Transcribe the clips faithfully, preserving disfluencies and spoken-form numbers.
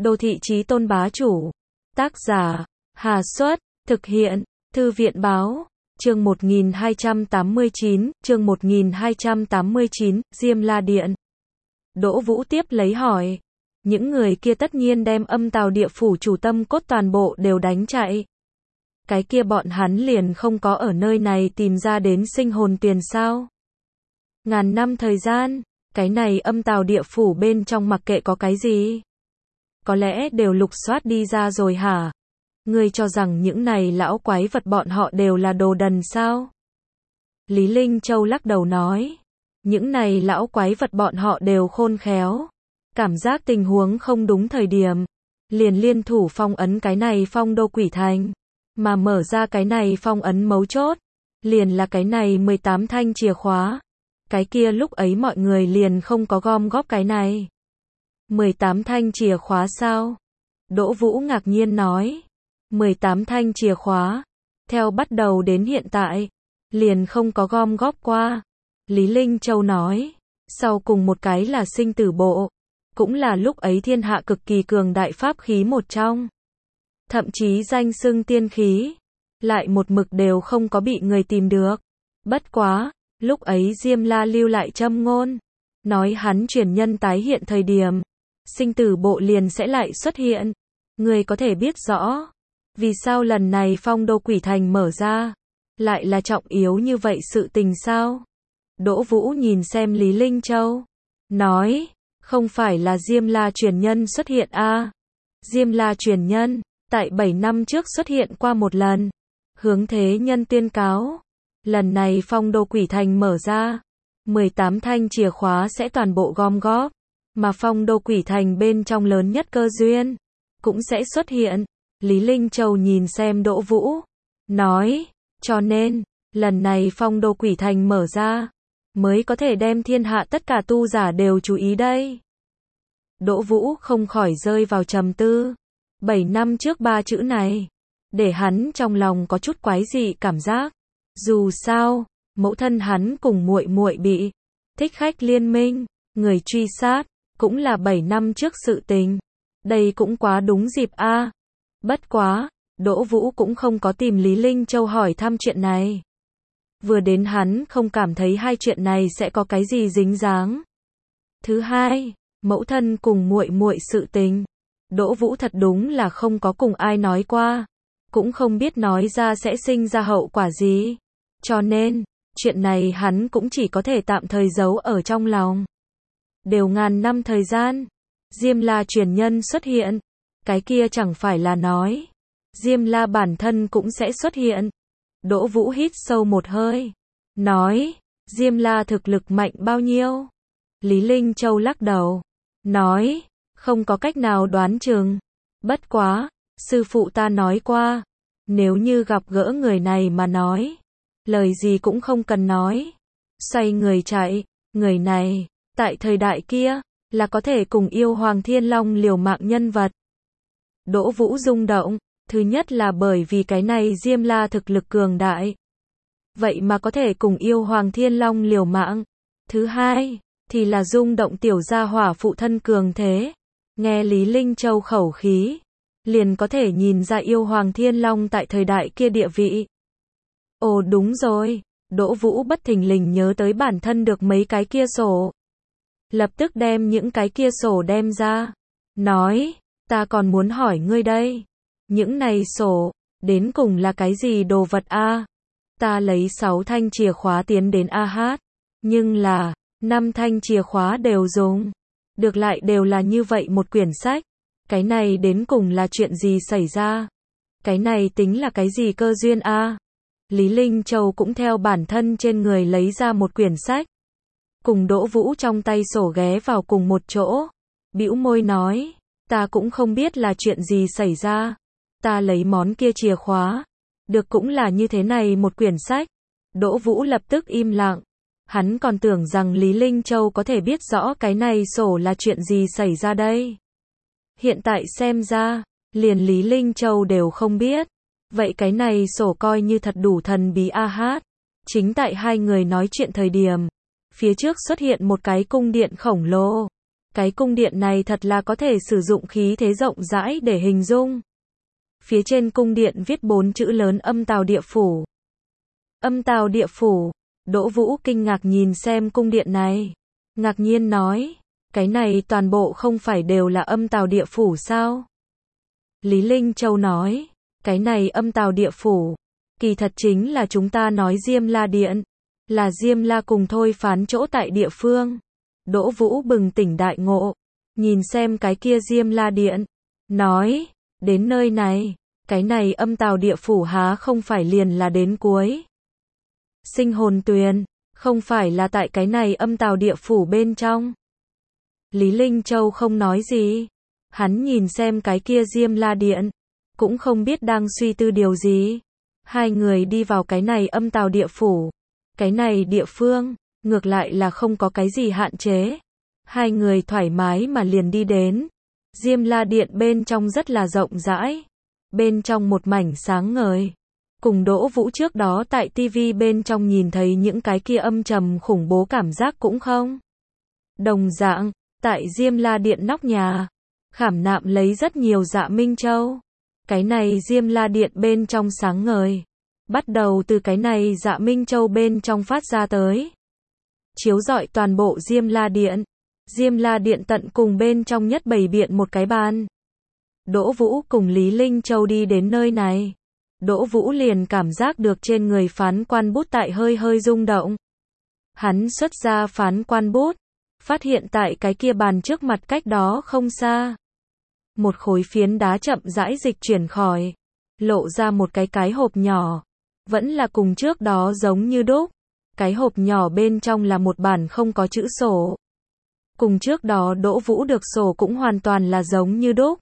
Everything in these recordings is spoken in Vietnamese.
Đô thị chí tôn bá chủ. Tác giả, Hà Xuất, thực hiện, Thư viện báo. Chương một nghìn hai trăm tám mươi chín, chương một nghìn hai trăm tám mươi chín, Diêm La Điện. Đỗ Vũ tiếp lấy hỏi. Những người kia tất nhiên đem Âm Tào Địa Phủ chủ tâm cốt toàn bộ đều đánh chạy. Cái kia bọn hắn liền không có ở nơi này tìm ra đến sinh hồn tuyền sao? Ngàn năm thời gian, cái này Âm Tào Địa Phủ bên trong mặc kệ có cái gì? Có lẽ đều lục soát đi ra rồi hả? Ngươi cho rằng những này lão quái vật bọn họ đều là đồ đần sao? Lý Linh Châu lắc đầu nói. Những này lão quái vật bọn họ đều khôn khéo. Cảm giác tình huống không đúng thời điểm. Liền liên thủ phong ấn cái này Phong Đô Quỷ Thành. Mà mở ra cái này phong ấn mấu chốt. Liền là cái này mười tám thanh chìa khóa. Cái kia lúc ấy mọi người liền không có gom góp cái này. mười tám thanh chìa khóa sao? Đỗ Vũ ngạc nhiên nói. mười tám thanh chìa khóa. Theo bắt đầu đến hiện tại. Liền không có gom góp qua. Lý Linh Châu nói. Sau cùng một cái là sinh tử bộ. Cũng là lúc ấy thiên hạ cực kỳ cường đại pháp khí một trong. Thậm chí danh xưng tiên khí. Lại một mực đều không có bị người tìm được. Bất quá, lúc ấy Diêm La lưu lại châm ngôn. Nói hắn truyền nhân tái hiện thời điểm. Sinh tử bộ liền sẽ lại xuất hiện. Người có thể biết rõ. Vì sao lần này Phong Đô Quỷ Thành mở ra. Lại là trọng yếu như vậy sự tình sao? Đỗ Vũ nhìn xem Lý Linh Châu. Nói, không phải là Diêm La truyền nhân xuất hiện a à? Diêm La truyền nhân, tại bảy năm trước xuất hiện qua một lần. Hướng thế nhân tuyên cáo. Lần này Phong Đô Quỷ Thành mở ra. mười tám thanh chìa khóa sẽ toàn bộ gom góp. Mà Phong Đô Quỷ Thành bên trong lớn nhất cơ duyên. Cũng sẽ xuất hiện. Lý Linh Châu nhìn xem Đỗ Vũ. Nói, cho nên, lần này Phong Đô Quỷ Thành mở ra. Mới có thể đem thiên hạ tất cả tu giả đều chú ý đây. Đỗ Vũ không khỏi rơi vào trầm tư. Bảy năm trước ba chữ này. Để hắn trong lòng có chút quái dị cảm giác. Dù sao, mẫu thân hắn cùng muội muội bị thích khách liên minh, người truy sát, cũng là bảy năm trước sự tình. Đây cũng quá đúng dịp a. À. Bất quá, Đỗ Vũ cũng không có tìm Lý Linh Châu hỏi thăm chuyện này. Vừa đến hắn không cảm thấy hai chuyện này sẽ có cái gì dính dáng. Thứ hai, mẫu thân cùng muội muội sự tình. Đỗ Vũ thật đúng là không có cùng ai nói qua. Cũng không biết nói ra sẽ sinh ra hậu quả gì. Cho nên, chuyện này hắn cũng chỉ có thể tạm thời giấu ở trong lòng. Đều ngàn năm thời gian. Diêm La truyền nhân xuất hiện. Cái kia chẳng phải là nói. Diêm La bản thân cũng sẽ xuất hiện. Đỗ Vũ hít sâu một hơi. Nói, Diêm La thực lực mạnh bao nhiêu? Lý Linh Châu lắc đầu. Nói, không có cách nào đoán chừng. Bất quá, sư phụ ta nói qua. Nếu như gặp gỡ người này mà nói. Lời gì cũng không cần nói. Xoay người chạy. Người này, tại thời đại kia, là có thể cùng yêu Hoàng Thiên Long liều mạng nhân vật. Đỗ Vũ rung động. Thứ nhất là bởi vì cái này Diêm La thực lực cường đại. Vậy mà có thể cùng yêu Hoàng Thiên Long liều mạng. Thứ hai, thì là rung động tiểu gia hỏa phụ thân cường thế. Nghe Lý Linh Châu khẩu khí. Liền có thể nhìn ra yêu Hoàng Thiên Long tại thời đại kia địa vị. Ồ đúng rồi, Đỗ Vũ bất thình lình nhớ tới bản thân được mấy cái kia sổ. Lập tức đem những cái kia sổ đem ra. Nói, ta còn muốn hỏi ngươi đây. Những này sổ, đến cùng là cái gì đồ vật a? À? Ta lấy sáu thanh chìa khóa tiến đến A Hát. Nhưng là, năm thanh chìa khóa đều dùng. Được lại đều là như vậy một quyển sách. Cái này đến cùng là chuyện gì xảy ra? Cái này tính là cái gì cơ duyên a? À? Lý Linh Châu cũng theo bản thân trên người lấy ra một quyển sách. Cùng Đỗ Vũ trong tay sổ ghé vào cùng một chỗ. Bĩu môi nói, ta cũng không biết là chuyện gì xảy ra. Ta lấy món kia chìa khóa. Được cũng là như thế này một quyển sách. Đỗ Vũ lập tức im lặng. Hắn còn tưởng rằng Lý Linh Châu có thể biết rõ cái này sổ là chuyện gì xảy ra đây. Hiện tại xem ra, liền Lý Linh Châu đều không biết. Vậy cái này sổ coi như thật đủ thần bí a hát. Chính tại hai người nói chuyện thời điểm. Phía trước xuất hiện một cái cung điện khổng lồ. Cái cung điện này thật là có thể sử dụng khí thế rộng rãi để hình dung. Phía trên cung điện viết bốn chữ lớn Âm Tào Địa Phủ. Âm Tào Địa Phủ. Đỗ Vũ kinh ngạc nhìn xem cung điện này. Ngạc nhiên nói, cái này toàn bộ không phải đều là Âm Tào Địa Phủ sao? Lý Linh Châu nói, cái này Âm Tào Địa Phủ, kỳ thật chính là chúng ta nói Diêm La Điện, là Diêm La cùng thôi phán chỗ tại địa phương. Đỗ Vũ bừng tỉnh đại ngộ, nhìn xem cái kia Diêm La Điện, nói, đến nơi này, cái này Âm Tào Địa Phủ há không phải liền là đến cuối. Sinh hồn tuyền, không phải là tại cái này Âm Tào Địa Phủ bên trong. Lý Linh Châu không nói gì, hắn nhìn xem cái kia Diêm La Điện, cũng không biết đang suy tư điều gì. Hai người đi vào cái này Âm Tào Địa Phủ, cái này địa phương, ngược lại là không có cái gì hạn chế. Hai người thoải mái mà liền đi đến. Diêm La Điện bên trong rất là rộng rãi, bên trong một mảnh sáng ngời. Cùng Đỗ Vũ trước đó tại tivi bên trong nhìn thấy những cái kia âm trầm khủng bố cảm giác cũng không đồng dạng. Tại Diêm La Điện nóc nhà, khảm nạm lấy rất nhiều dạ minh châu. Cái này Diêm La Điện bên trong sáng ngời, bắt đầu từ cái này dạ minh châu bên trong phát ra tới, chiếu rọi toàn bộ Diêm La Điện. Diêm La Điện tận cùng bên trong nhất bày biện một cái bàn. Đỗ Vũ cùng Lý Linh Châu đi đến nơi này, Đỗ Vũ liền cảm giác được trên người phán quan bút tại hơi hơi rung động. Hắn xuất ra phán quan bút, phát hiện tại cái kia bàn trước mặt cách đó không xa, một khối phiến đá chậm rãi dịch chuyển khỏi, lộ ra một cái cái hộp nhỏ, vẫn là cùng trước đó giống như đúc. Cái hộp nhỏ bên trong là một bản không có chữ sổ. Cùng trước đó Đỗ Vũ được sổ cũng hoàn toàn là giống như đúc.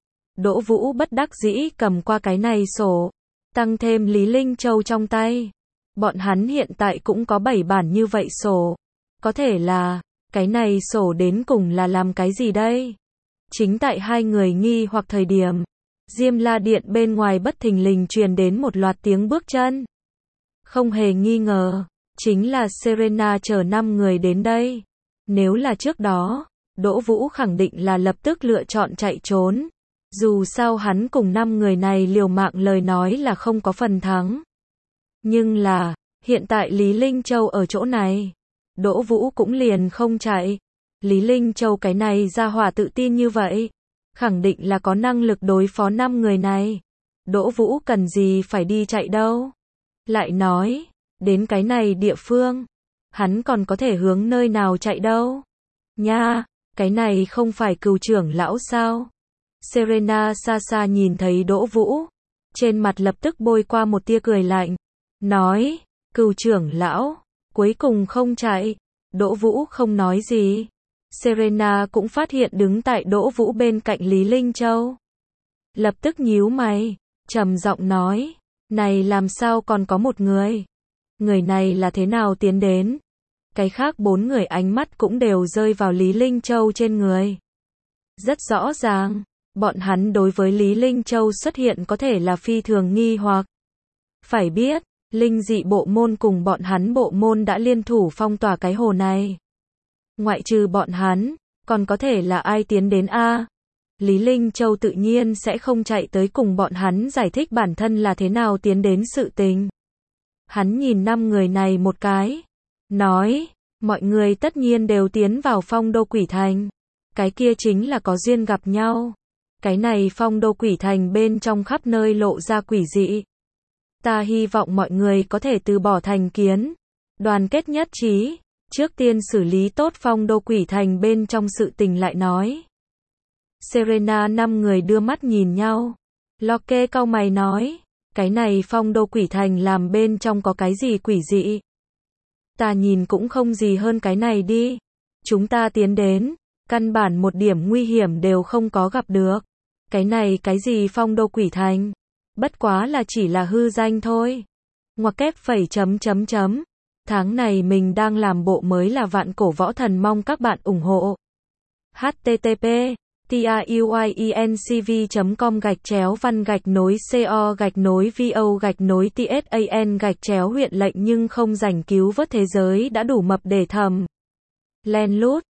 Đỗ Vũ bất đắc dĩ cầm qua cái này sổ, tăng thêm Lý Linh Châu trong tay. Bọn hắn hiện tại cũng có bảy bản như vậy sổ. Có thể là, cái này sổ đến cùng là làm cái gì đây? Chính tại hai người nghi hoặc thời điểm, Diêm La Điện bên ngoài bất thình lình truyền đến một loạt tiếng bước chân. Không hề nghi ngờ, chính là Serena chở năm người đến đây. Nếu là trước đó, Đỗ Vũ khẳng định là lập tức lựa chọn chạy trốn. Dù sao hắn cùng năm người này liều mạng lời nói là không có phần thắng. Nhưng là, hiện tại Lý Linh Châu ở chỗ này, Đỗ Vũ cũng liền không chạy. Lý Linh Châu cái này ra hỏa tự tin như vậy, khẳng định là có năng lực đối phó năm người này. Đỗ Vũ cần gì phải đi chạy đâu. Lại nói, đến cái này địa phương, hắn còn có thể hướng nơi nào chạy đâu. Nha, cái này không phải Cừu trưởng lão sao? Serena xa xa nhìn thấy Đỗ Vũ, trên mặt lập tức bôi qua một tia cười lạnh, nói, Cừu trưởng lão, cuối cùng không chạy. Đỗ Vũ không nói gì. Serena cũng phát hiện đứng tại Đỗ Vũ bên cạnh Lý Linh Châu. Lập tức nhíu mày, trầm giọng nói, này làm sao còn có một người? Người này là thế nào tiến đến? Cái khác bốn người ánh mắt cũng đều rơi vào Lý Linh Châu trên người. Rất rõ ràng, bọn hắn đối với Lý Linh Châu xuất hiện có thể là phi thường nghi hoặc. Phải biết, linh dị bộ môn cùng bọn hắn bộ môn đã liên thủ phong tỏa cái hồ này. Ngoại trừ bọn hắn, còn có thể là ai tiến đến a? Lý Linh Châu tự nhiên sẽ không chạy tới cùng bọn hắn giải thích bản thân là thế nào tiến đến sự tình. Hắn nhìn năm người này một cái, nói, mọi người tất nhiên đều tiến vào phong đô quỷ thành. Cái kia chính là có duyên gặp nhau. Cái này phong đô quỷ thành bên trong khắp nơi lộ ra quỷ dị. Ta hy vọng mọi người có thể từ bỏ thành kiến, đoàn kết nhất trí, trước tiên xử lý tốt phong đô quỷ thành bên trong sự tình lại nói. Serena năm người đưa mắt nhìn nhau. Locke cau mày nói, cái này phong đô quỷ thành làm bên trong có cái gì quỷ dị? Ta nhìn cũng không gì hơn cái này đi. Chúng ta tiến đến, căn bản một điểm nguy hiểm đều không có gặp được. Cái này cái gì phong đô quỷ thành? Bất quá là chỉ là hư danh thôi. Ngoặc kép phẩy chấm chấm chấm. Tháng này mình đang làm bộ mới là Vạn Cổ Võ Thần, mong các bạn ủng hộ. http tiuiencv chấm com gạch chéo văn gạch nối co gạch nối vo gạch nối tsan gạch chéo huyện lệnh nhưng không rảnh cứu vớt thế giới đã đủ mập để thầm. Len lút.